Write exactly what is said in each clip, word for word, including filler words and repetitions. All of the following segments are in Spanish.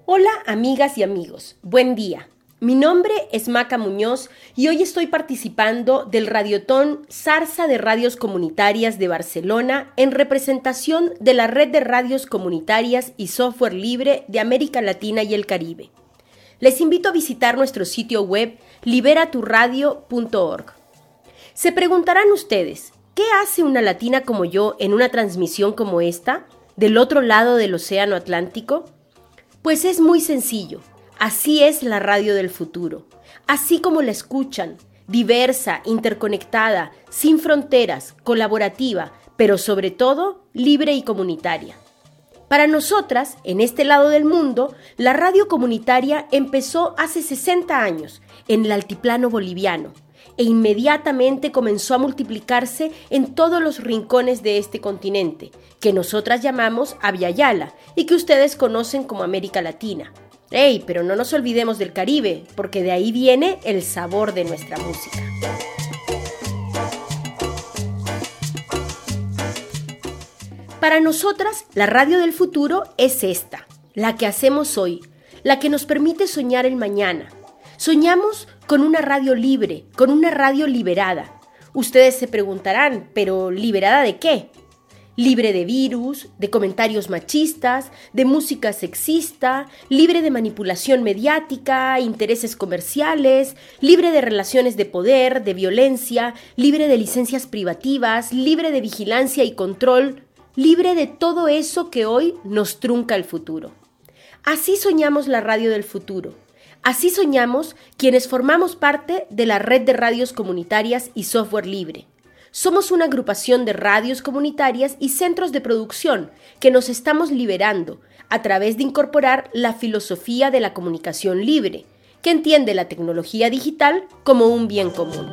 Hola amigas y amigos, buen día. Mi nombre es Maca Muñoz y hoy estoy participando del Radiotón Zarza de Radios Comunitarias de Barcelona en representación de la Red de Radios Comunitarias y Software Libre de América Latina y el Caribe. Les invito a visitar nuestro sitio web libera tu radio punto org. Se preguntarán ustedes, ¿qué hace una latina como yo en una transmisión como esta, del otro lado del Océano Atlántico? Pues es muy sencillo. Así es la radio del futuro. Así como la escuchan, diversa, interconectada, sin fronteras, colaborativa, pero sobre todo libre y comunitaria. Para nosotras, en este lado del mundo, la radio comunitaria empezó hace sesenta años en el altiplano boliviano e inmediatamente comenzó a multiplicarse en todos los rincones de este continente, que nosotras llamamos Abya Yala y que ustedes conocen como América Latina. ¡Ey! Pero no nos olvidemos del Caribe, porque de ahí viene el sabor de nuestra música. Para nosotras, la radio del futuro es esta, la que hacemos hoy, la que nos permite soñar el mañana. Soñamos con una radio libre, con una radio liberada. Ustedes se preguntarán, ¿pero liberada de qué? Libre de virus, de comentarios machistas, de música sexista, libre de manipulación mediática, intereses comerciales, libre de relaciones de poder, de violencia, libre de licencias privativas, libre de vigilancia y control, libre de todo eso que hoy nos trunca el futuro. Así soñamos la radio del futuro. Así soñamos quienes formamos parte de la Red de Radios Comunitarias y Software Libre. Somos una agrupación de radios comunitarias y centros de producción que nos estamos liberando a través de incorporar la filosofía de la comunicación libre, que entiende la tecnología digital como un bien común.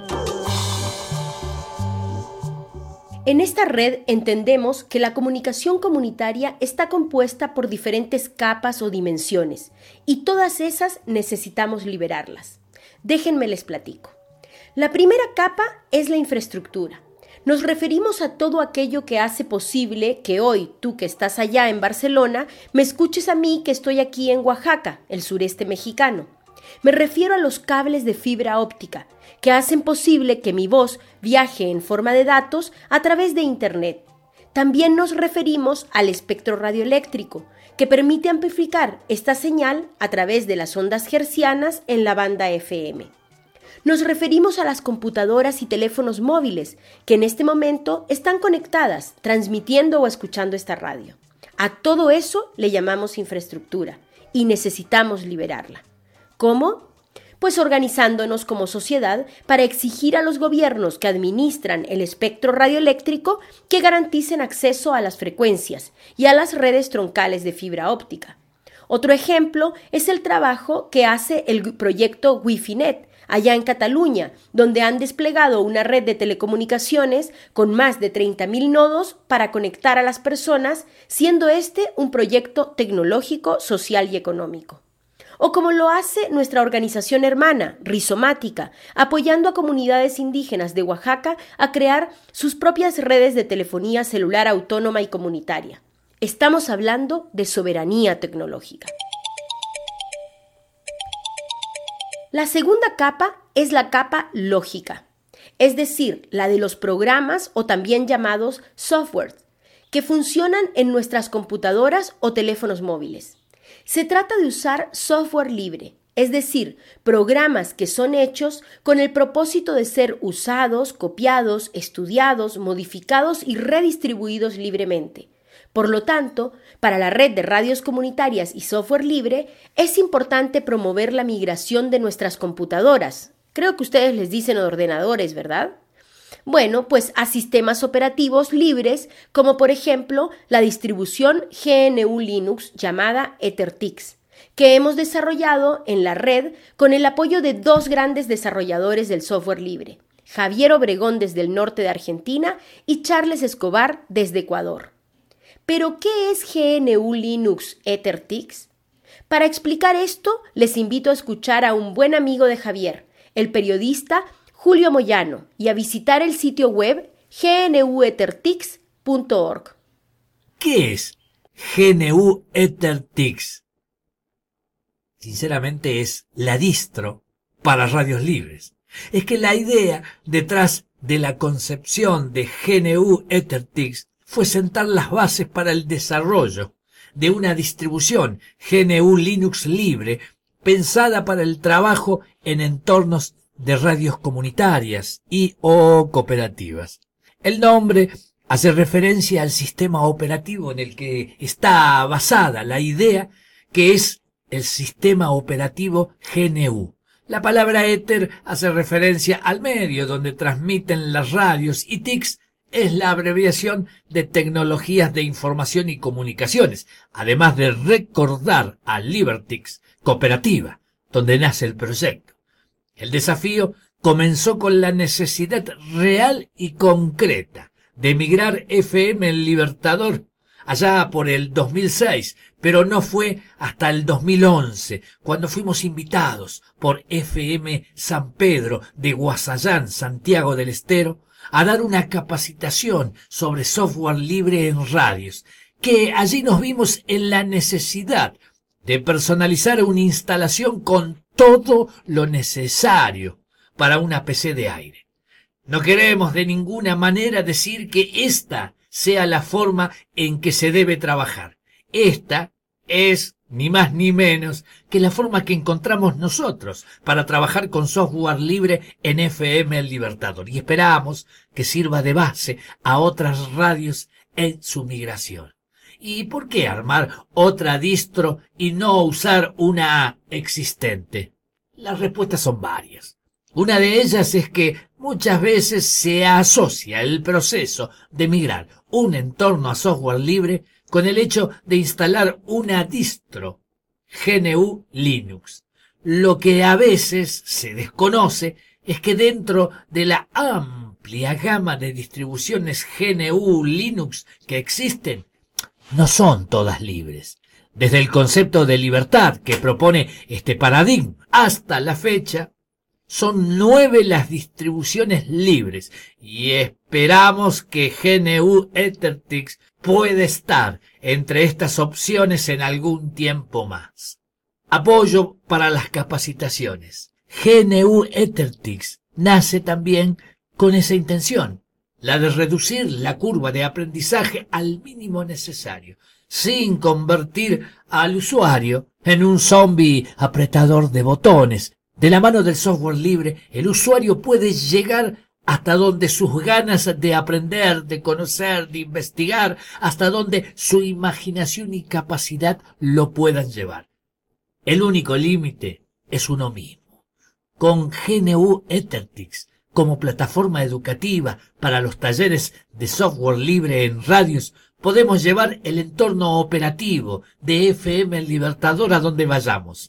En esta red entendemos que la comunicación comunitaria está compuesta por diferentes capas o dimensiones, y todas esas necesitamos liberarlas. Déjenme les platico. La primera capa es la infraestructura. Nos referimos a todo aquello que hace posible que hoy, tú que estás allá en Barcelona, me escuches a mí que estoy aquí en Oaxaca, el sureste mexicano. Me refiero a los cables de fibra óptica, que hacen posible que mi voz viaje en forma de datos a través de Internet. También nos referimos al espectro radioeléctrico, que permite amplificar esta señal a través de las ondas hertzianas en la banda F M. Nos referimos a las computadoras y teléfonos móviles, que en este momento están conectadas, transmitiendo o escuchando esta radio. A todo eso le llamamos infraestructura y necesitamos liberarla. ¿Cómo? Pues organizándonos como sociedad para exigir a los gobiernos que administran el espectro radioeléctrico que garanticen acceso a las frecuencias y a las redes troncales de fibra óptica. Otro ejemplo es el trabajo que hace el proyecto WiFiNet, allá en Cataluña, donde han desplegado una red de telecomunicaciones con más de treinta mil nodos para conectar a las personas, siendo este un proyecto tecnológico, social y económico. O como lo hace nuestra organización hermana, Rizomática, apoyando a comunidades indígenas de Oaxaca a crear sus propias redes de telefonía celular autónoma y comunitaria. Estamos hablando de soberanía tecnológica. La segunda capa es la capa lógica, es decir, la de los programas o también llamados software, que funcionan en nuestras computadoras o teléfonos móviles. Se trata de usar software libre, es decir, programas que son hechos con el propósito de ser usados, copiados, estudiados, modificados y redistribuidos libremente. Por lo tanto, para la red de radios comunitarias y software libre, es importante promover la migración de nuestras computadoras. Creo que ustedes les dicen ordenadores, ¿verdad? Bueno, pues a sistemas operativos libres, como por ejemplo la distribución G N U Linux llamada EtherTix, que hemos desarrollado en la red con el apoyo de dos grandes desarrolladores del software libre, Javier Obregón desde el norte de Argentina y Charles Escobar desde Ecuador. ¿Pero qué es G N U Linux EtherTix? Para explicar esto, les invito a escuchar a un buen amigo de Javier, el periodista Julio Moyano, y a visitar el sitio web g n u ethertix punto org. ¿Qué es G N U EtherTix? sinceramente es la distro para radios libres. Es que la idea detrás de la concepción de G N U EtherTix fue sentar las bases para el desarrollo de una distribución G N U Linux libre pensada para el trabajo en entornos de radios comunitarias y o cooperativas. El nombre hace referencia al sistema operativo en el que está basada la idea, que es el sistema operativo G N U. La palabra Ether hace referencia al medio donde transmiten las radios y T I C S es la abreviación de Tecnologías de Información y Comunicaciones, además de recordar a LiberTix, cooperativa, donde nace el proyecto. El desafío comenzó con la necesidad real y concreta de migrar F M El Libertador allá por el dos mil seis, pero no fue hasta el dos mil once, cuando fuimos invitados por F M San Pedro de Guasallán, Santiago del Estero, a dar una capacitación sobre software libre en radios, que allí nos vimos en la necesidad de personalizar una instalación con todo lo necesario para una P C de aire. No queremos de ninguna manera decir que esta sea la forma en que se debe trabajar. Esta es ni más ni menos que la forma que encontramos nosotros para trabajar con software libre en F M El Libertador, y esperamos que sirva de base a otras radios en su migración. ¿Y por qué armar otra distro y no usar una existente? Las respuestas son varias. Una de ellas es que muchas veces se asocia el proceso de migrar un entorno a software libre con el hecho de instalar una distro G N U Linux. Lo que a veces se desconoce es que dentro de la amplia gama de distribuciones G N U Linux que existen, no son todas libres. Desde el concepto de libertad que propone este paradigma hasta la fecha, son nueve las distribuciones libres y esperamos que G N U EtherTix puede estar entre estas opciones en algún tiempo más. Apoyo para las capacitaciones. G N U EtherTix nace también con esa intención, la de reducir la curva de aprendizaje al mínimo necesario, sin convertir al usuario en un zombie apretador de botones. De la mano del software libre, el usuario puede llegar hasta donde sus ganas de aprender, de conocer, de investigar, hasta donde su imaginación y capacidad lo puedan llevar. El único límite es uno mismo. Con G N U EtherTix como plataforma educativa para los talleres de software libre en radios, podemos llevar el entorno operativo de F M El Libertador a donde vayamos.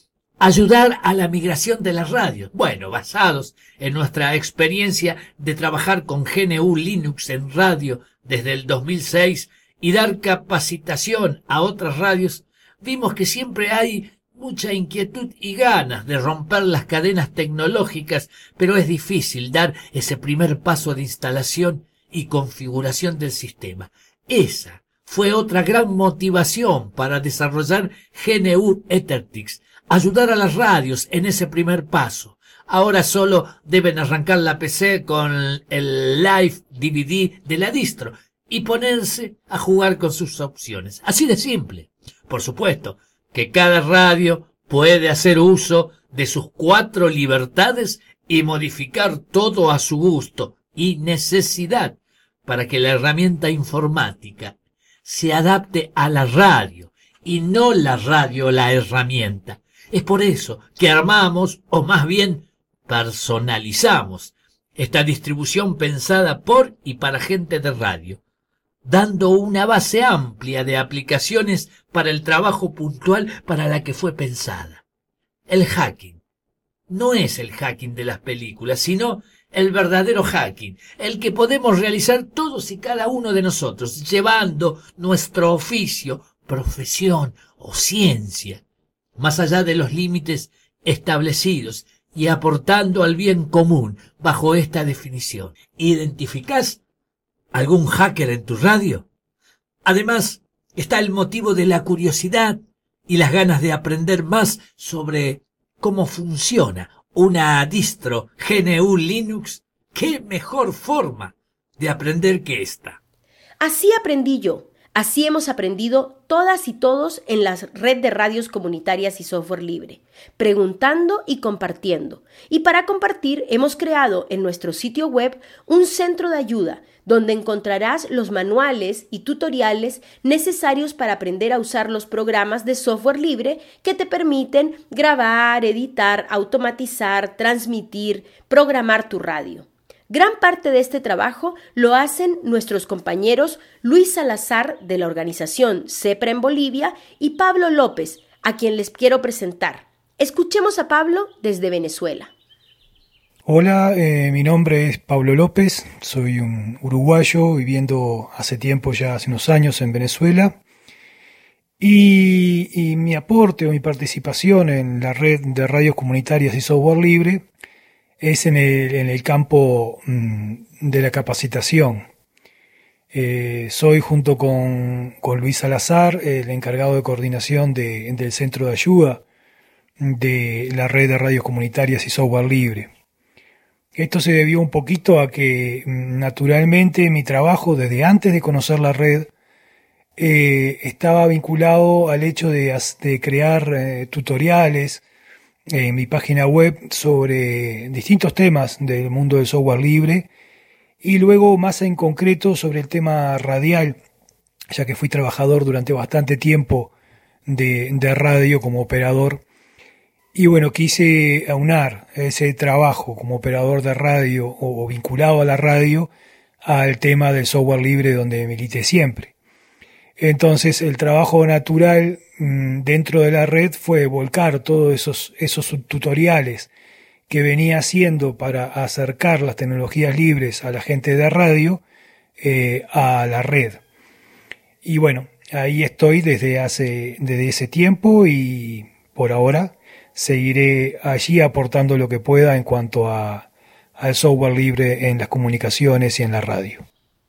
Ayudar a la migración de las radios, bueno, basados en nuestra experiencia de trabajar con G N U Linux en radio desde el dos mil seis y dar capacitación a otras radios, vimos que siempre hay mucha inquietud y ganas de romper las cadenas tecnológicas, pero es difícil dar ese primer paso de instalación y configuración del sistema. Esa fue otra gran motivación para desarrollar G N U EtherTix, ayudar a las radios en ese primer paso. Ahora solo deben arrancar la P C con el Live D V D de la distro y ponerse a jugar con sus opciones. Así de simple. Por supuesto que cada radio puede hacer uso de sus cuatro libertades y modificar todo a su gusto y necesidad para que la herramienta informática se adapte a la radio y no la radio la herramienta. Es por eso que armamos, o más bien personalizamos, esta distribución pensada por y para gente de radio, dando una base amplia de aplicaciones para el trabajo puntual para la que fue pensada. El hacking no es el hacking de las películas, sino el verdadero hacking, el que podemos realizar todos y cada uno de nosotros, llevando nuestro oficio, profesión o ciencia más allá de los límites establecidos y aportando al bien común bajo esta definición. ¿Identificás algún hacker en tu radio? Además, está el motivo de la curiosidad y las ganas de aprender más sobre cómo funciona una distro G N U Linux, ¿qué mejor forma de aprender que esta? Así aprendí yo. Así hemos aprendido todas y todos en la red de radios comunitarias y software libre, preguntando y compartiendo. Y para compartir hemos creado en nuestro sitio web un centro de ayuda donde encontrarás los manuales y tutoriales necesarios para aprender a usar los programas de software libre que te permiten grabar, editar, automatizar, transmitir, programar tu radio. Gran parte de este trabajo lo hacen nuestros compañeros Luis Salazar de la organización CEPRA en Bolivia y Pablo López, a quien les quiero presentar. Escuchemos a Pablo desde Venezuela. Hola, eh, mi nombre es Pablo López, soy un uruguayo viviendo hace tiempo, ya hace unos años en Venezuela. Y, y mi aporte o mi participación en la red de radios comunitarias y software libre es en el, en el campo mmm, de la capacitación. Eh, soy junto con, con Luis Salazar el encargado de coordinación de, del centro de ayuda de la red de radios comunitarias y software libre. Esto se debió un poquito a que naturalmente mi trabajo desde antes de conocer la red eh, estaba vinculado al hecho de, de crear eh, tutoriales en mi página web sobre distintos temas del mundo del software libre y luego más en concreto sobre el tema radial, ya que fui trabajador durante bastante tiempo de, de radio como operador. Y bueno, quise aunar ese trabajo como operador de radio o, o vinculado a la radio al tema del software libre donde milité siempre. Entonces el trabajo natural mmm, dentro de la red fue volcar todos esos, esos tutoriales que venía haciendo para acercar las tecnologías libres a la gente de radio eh, a la red. Y bueno, ahí estoy desde hace desde ese tiempo y por ahora seguiré allí aportando lo que pueda en cuanto a, al software libre en las comunicaciones y en la radio.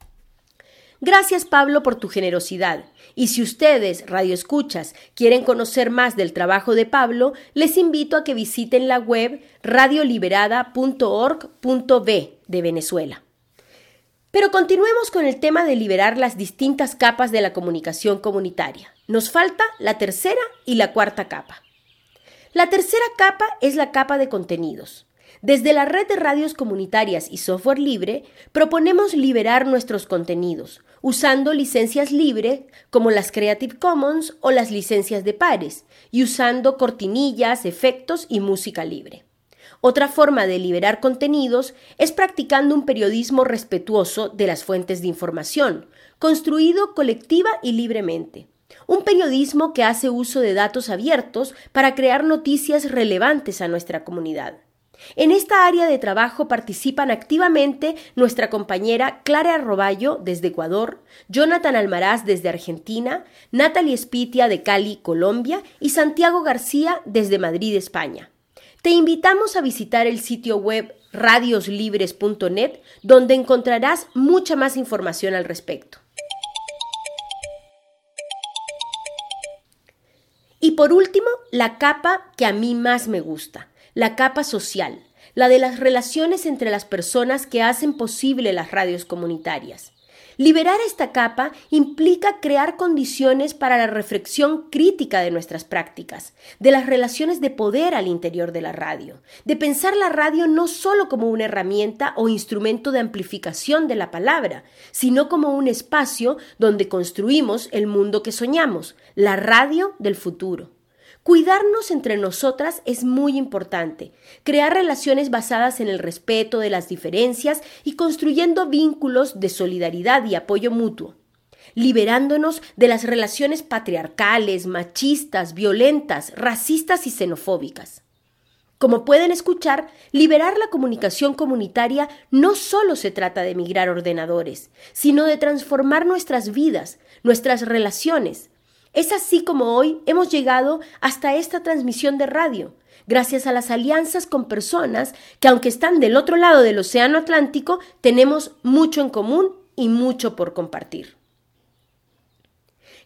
Gracias, Pablo, por tu generosidad. Y si ustedes, radioescuchas, quieren conocer más del trabajo de Pablo, les invito a que visiten la web radio liberada punto org punto be de Venezuela. Pero continuemos con el tema de liberar las distintas capas de la comunicación comunitaria. Nos falta la tercera y la cuarta capa. La tercera capa es la capa de contenidos. Desde la red de radios comunitarias y software libre, proponemos liberar nuestros contenidos, usando licencias libres como las Creative Commons o las licencias de pares, y usando cortinillas, efectos y música libre. Otra forma de liberar contenidos es practicando un periodismo respetuoso de las fuentes de información, construido colectiva y libremente. Un periodismo que hace uso de datos abiertos para crear noticias relevantes a nuestra comunidad. En esta área de trabajo participan activamente nuestra compañera Clara Arroballo desde Ecuador, Jonathan Almaraz desde Argentina, Natalie Spitia de Cali, Colombia y Santiago García desde Madrid, España. Te invitamos a visitar el sitio web radios libres punto net, donde encontrarás mucha más información al respecto. Y por último, la capa que a mí más me gusta. La capa social, la de las relaciones entre las personas que hacen posible las radios comunitarias. Liberar esta capa implica crear condiciones para la reflexión crítica de nuestras prácticas, de las relaciones de poder al interior de la radio, de pensar la radio no solo como una herramienta o instrumento de amplificación de la palabra, sino como un espacio donde construimos el mundo que soñamos, la radio del futuro. Cuidarnos entre nosotras es muy importante, crear relaciones basadas en el respeto de las diferencias y construyendo vínculos de solidaridad y apoyo mutuo, liberándonos de las relaciones patriarcales, machistas, violentas, racistas y xenofóbicas. Como pueden escuchar, liberar la comunicación comunitaria no solo se trata de migrar ordenadores, sino de transformar nuestras vidas, nuestras relaciones. Es así como hoy hemos llegado hasta esta transmisión de radio, gracias a las alianzas con personas que, aunque están del otro lado del Océano Atlántico, tenemos mucho en común y mucho por compartir.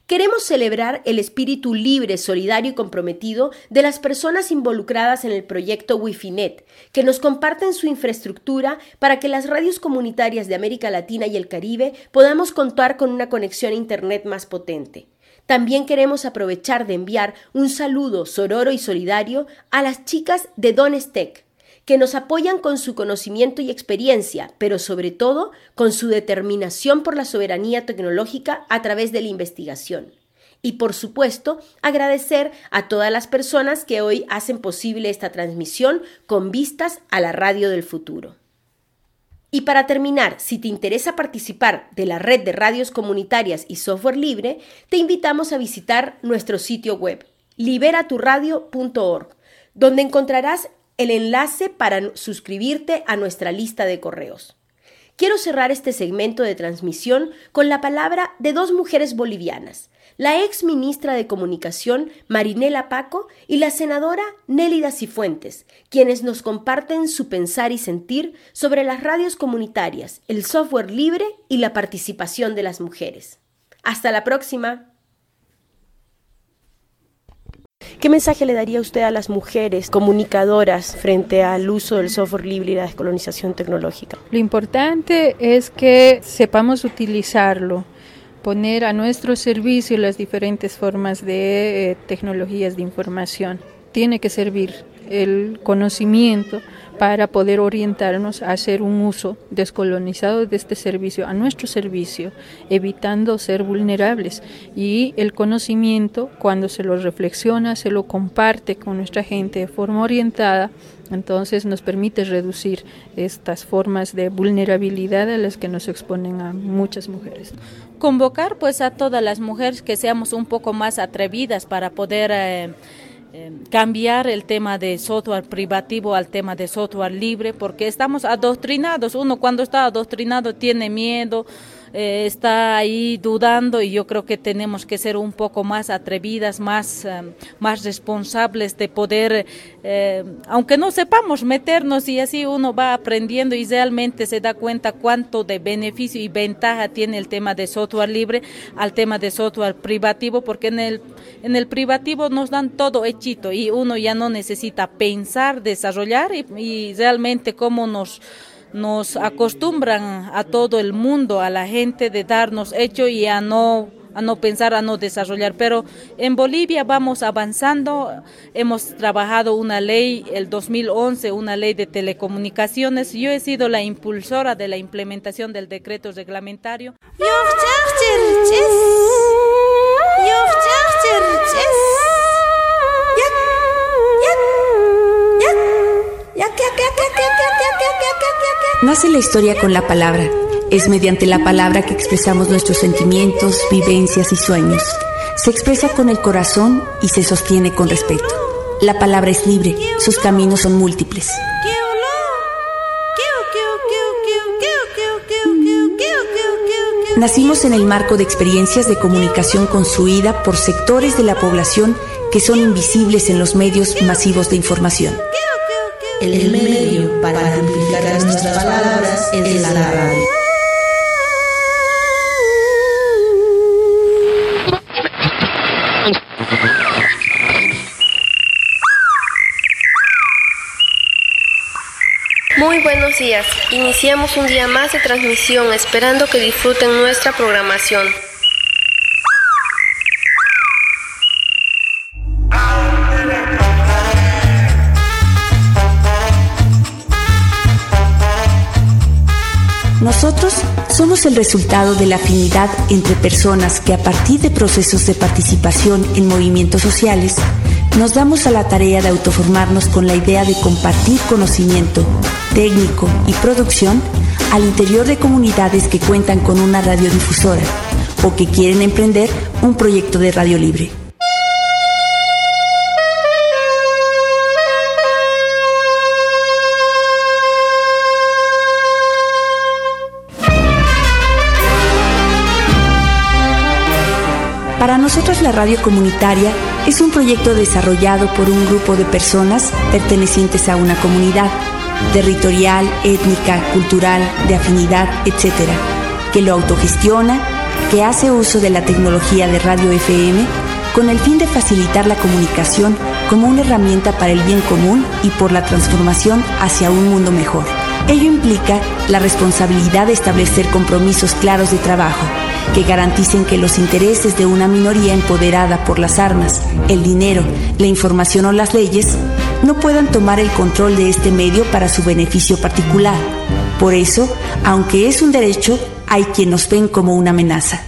Queremos celebrar el espíritu libre, solidario y comprometido de las personas involucradas en el proyecto Wifinet, que nos comparten su infraestructura para que las radios comunitarias de América Latina y el Caribe podamos contar con una conexión a Internet más potente. También queremos aprovechar de enviar un saludo sororo y solidario a las chicas de Donestec, que nos apoyan con su conocimiento y experiencia, pero sobre todo con su determinación por la soberanía tecnológica a través de la investigación. Y por supuesto, agradecer a todas las personas que hoy hacen posible esta transmisión con vistas a la radio del futuro. Y para terminar, si te interesa participar de la red de radios comunitarias y software libre, te invitamos a visitar nuestro sitio web, libera tu radio punto org, donde encontrarás el enlace para suscribirte a nuestra lista de correos. Quiero cerrar este segmento de transmisión con la palabra de dos mujeres bolivianas, la ex ministra de Comunicación Marinela Paco y la senadora Nélida Cifuentes, quienes nos comparten su pensar y sentir sobre las radios comunitarias, el software libre y la participación de las mujeres. Hasta la próxima. ¿Qué mensaje le daría usted a las mujeres comunicadoras frente al uso del software libre y la descolonización tecnológica? Lo importante es que sepamos utilizarlo, poner a nuestro servicio las diferentes formas de eh, tecnologías de información. Tiene que servir el conocimiento para poder orientarnos a hacer un uso descolonizado de este servicio, a nuestro servicio, evitando ser vulnerables. Y el conocimiento, cuando se lo reflexiona, se lo comparte con nuestra gente de forma orientada, entonces nos permite reducir estas formas de vulnerabilidad a las que nos exponen a muchas mujeres. Convocar pues a todas las mujeres que seamos un poco más atrevidas para poder eh, eh, cambiar el tema de software privativo al tema de software libre, porque estamos adoctrinados. Uno cuando está adoctrinado tiene miedo, eh, está ahí dudando, y yo creo que tenemos que ser un poco más atrevidas, más, eh, más responsables de poder, eh, aunque no sepamos meternos, y así uno va aprendiendo y realmente se da cuenta cuánto de beneficio y ventaja tiene el tema de software libre al tema de software privativo, porque en el, en el privativo nos dan todo hechito y uno ya no necesita pensar, desarrollar, y, y realmente cómo nos nos acostumbran a todo el mundo, a la gente, de darnos hecho y a no a no pensar, a no desarrollar. Pero en Bolivia vamos avanzando, hemos trabajado una ley, el dos mil once, una ley de telecomunicaciones. Yo he sido la impulsora de la implementación del decreto reglamentario. Nace la historia con la palabra. Es mediante la palabra que expresamos nuestros sentimientos, vivencias y sueños. Se expresa con el corazón y se sostiene con respeto. La palabra es libre, sus caminos son múltiples. Nacimos en el marco de experiencias de comunicación construida por sectores de la población que son invisibles en los medios masivos de información. El medio para amplificar nuestras palabras es la radio. Muy buenos días. Iniciamos un día más de transmisión, esperando que disfruten nuestra programación. Nosotros somos el resultado de la afinidad entre personas que, a partir de procesos de participación en movimientos sociales, nos damos a la tarea de autoformarnos con la idea de compartir conocimiento, técnico y producción al interior de comunidades que cuentan con una radiodifusora o que quieren emprender un proyecto de radio libre. Para nosotros, la radio comunitaria es un proyecto desarrollado por un grupo de personas pertenecientes a una comunidad territorial, étnica, cultural, de afinidad, etcétera, que lo autogestiona, que hace uso de la tecnología de radio F M con el fin de facilitar la comunicación como una herramienta para el bien común y por la transformación hacia un mundo mejor. Ello implica la responsabilidad de establecer compromisos claros de trabajo que garanticen que los intereses de una minoría empoderada por las armas, el dinero, la información o las leyes no puedan tomar el control de este medio para su beneficio particular. Por eso, aunque es un derecho, hay quienes nos ven como una amenaza.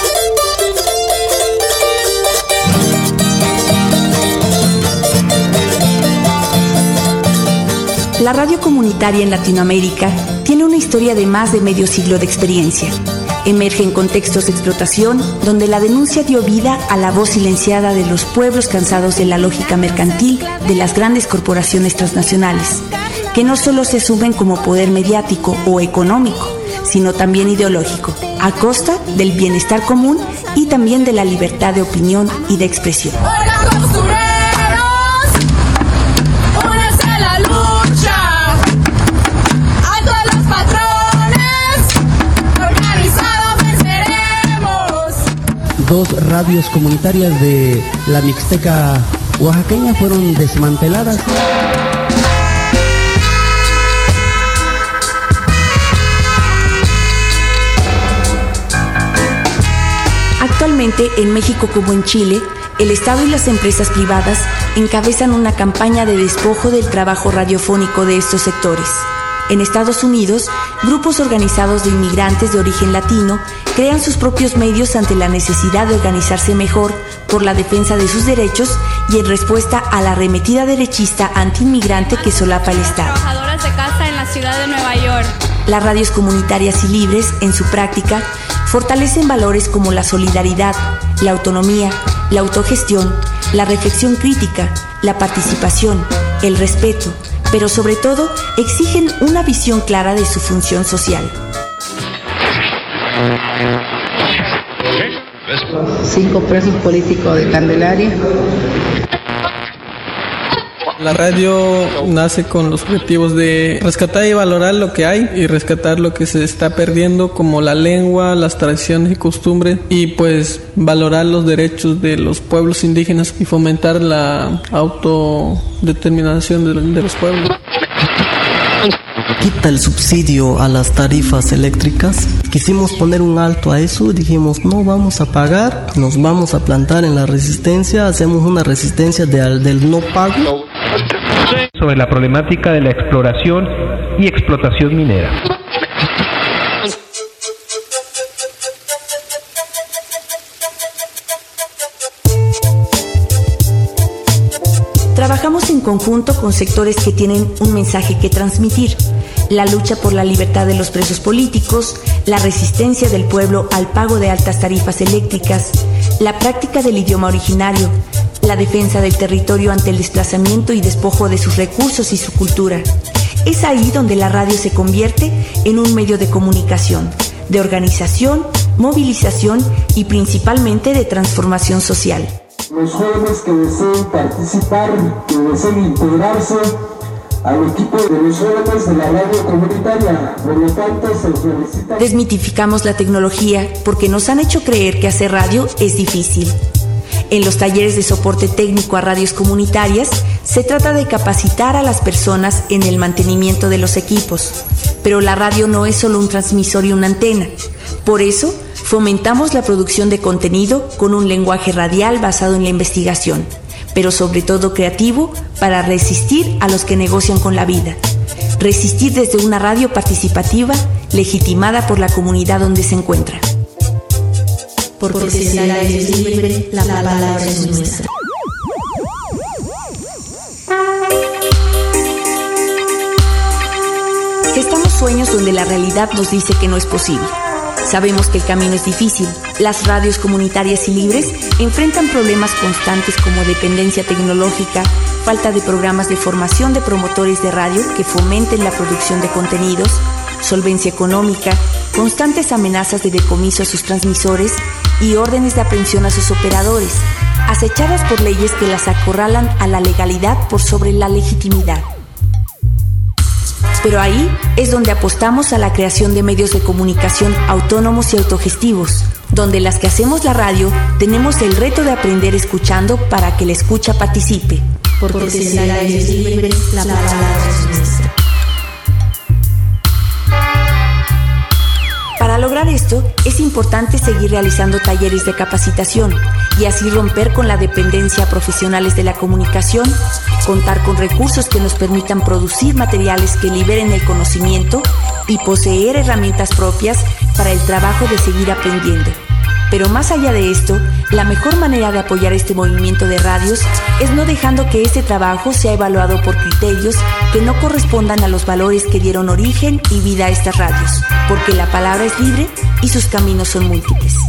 La radio comunitaria en Latinoamérica tiene una historia de más de medio siglo de experiencia. Emerge en contextos de explotación donde la denuncia dio vida a la voz silenciada de los pueblos cansados de la lógica mercantil de las grandes corporaciones transnacionales, que no solo se asumen como poder mediático o económico, sino también ideológico, a costa del bienestar común y también de la libertad de opinión y de expresión. Dos radios comunitarias de la Mixteca oaxaqueña fueron desmanteladas. Actualmente, en México como en Chile, el Estado y las empresas privadas encabezan una campaña de despojo del trabajo radiofónico de estos sectores. En Estados Unidos, grupos organizados de inmigrantes de origen latino crean sus propios medios ante la necesidad de organizarse mejor por la defensa de sus derechos y en respuesta a la arremetida derechista antiinmigrante que solapa el Estado. Trabajadoras de casa en la ciudad de Nueva York. Las radios comunitarias y libres, en su práctica, fortalecen valores como la solidaridad, la autonomía, la autogestión, la reflexión crítica, la participación, el respeto, pero sobre todo exigen una visión clara de su función social. Cinco presos políticos de Candelaria. La radio nace con los objetivos de rescatar y valorar lo que hay y rescatar lo que se está perdiendo, como la lengua, las tradiciones y costumbres, y pues valorar los derechos de los pueblos indígenas y fomentar la autodeterminación de, de los pueblos. Quita el subsidio a las tarifas eléctricas. Quisimos poner un alto a eso, dijimos no vamos a pagar, nos vamos a plantar en la resistencia, hacemos una resistencia de, del no pago. Sobre la problemática de la exploración y explotación minera. Trabajamos en conjunto con sectores que tienen un mensaje que transmitir: la lucha por la libertad de los presos políticos, la resistencia del pueblo al pago de altas tarifas eléctricas, la práctica del idioma originario, la defensa del territorio ante el desplazamiento y despojo de sus recursos y su cultura. Es ahí donde la radio se convierte en un medio de comunicación, de organización, movilización y principalmente de transformación social. Los jóvenes que deseen participar, que deseen integrarse al equipo de los jóvenes de la radio comunitaria, por lo tanto se felicita. Desmitificamos la tecnología porque nos han hecho creer que hacer radio es difícil. En los talleres de soporte técnico a radios comunitarias se trata de capacitar a las personas en el mantenimiento de los equipos, pero la radio no es solo un transmisor y una antena. Por eso, fomentamos la producción de contenido con un lenguaje radial basado en la investigación, pero sobre todo creativo para resistir a los que negocian con la vida. Resistir desde una radio participativa, legitimada por la comunidad donde se encuentra. Porque si el aire es libre, la palabra es nuestra. Gestamos sueños donde la realidad nos dice que no es posible. Sabemos que el camino es difícil. Las radios comunitarias y libres enfrentan problemas constantes como dependencia tecnológica, falta de programas de formación de promotores de radio que fomenten la producción de contenidos, solvencia económica, constantes amenazas de decomiso a sus transmisores y órdenes de aprehensión a sus operadores, acechadas por leyes que las acorralan a la legalidad por sobre la legitimidad. Pero ahí es donde apostamos a la creación de medios de comunicación autónomos y autogestivos, donde las que hacemos la radio tenemos el reto de aprender escuchando para que la escucha participe. Porque, Porque si el aire es libre, la palabra es nuestra. Para lograr esto, es importante seguir realizando talleres de capacitación y así romper con la dependencia a profesionales de la comunicación, contar con recursos que nos permitan producir materiales que liberen el conocimiento y poseer herramientas propias para el trabajo de seguir aprendiendo. Pero más allá de esto, la mejor manera de apoyar este movimiento de radios es no dejando que este trabajo sea evaluado por criterios que no correspondan a los valores que dieron origen y vida a estas radios, porque la palabra es libre y sus caminos son múltiples.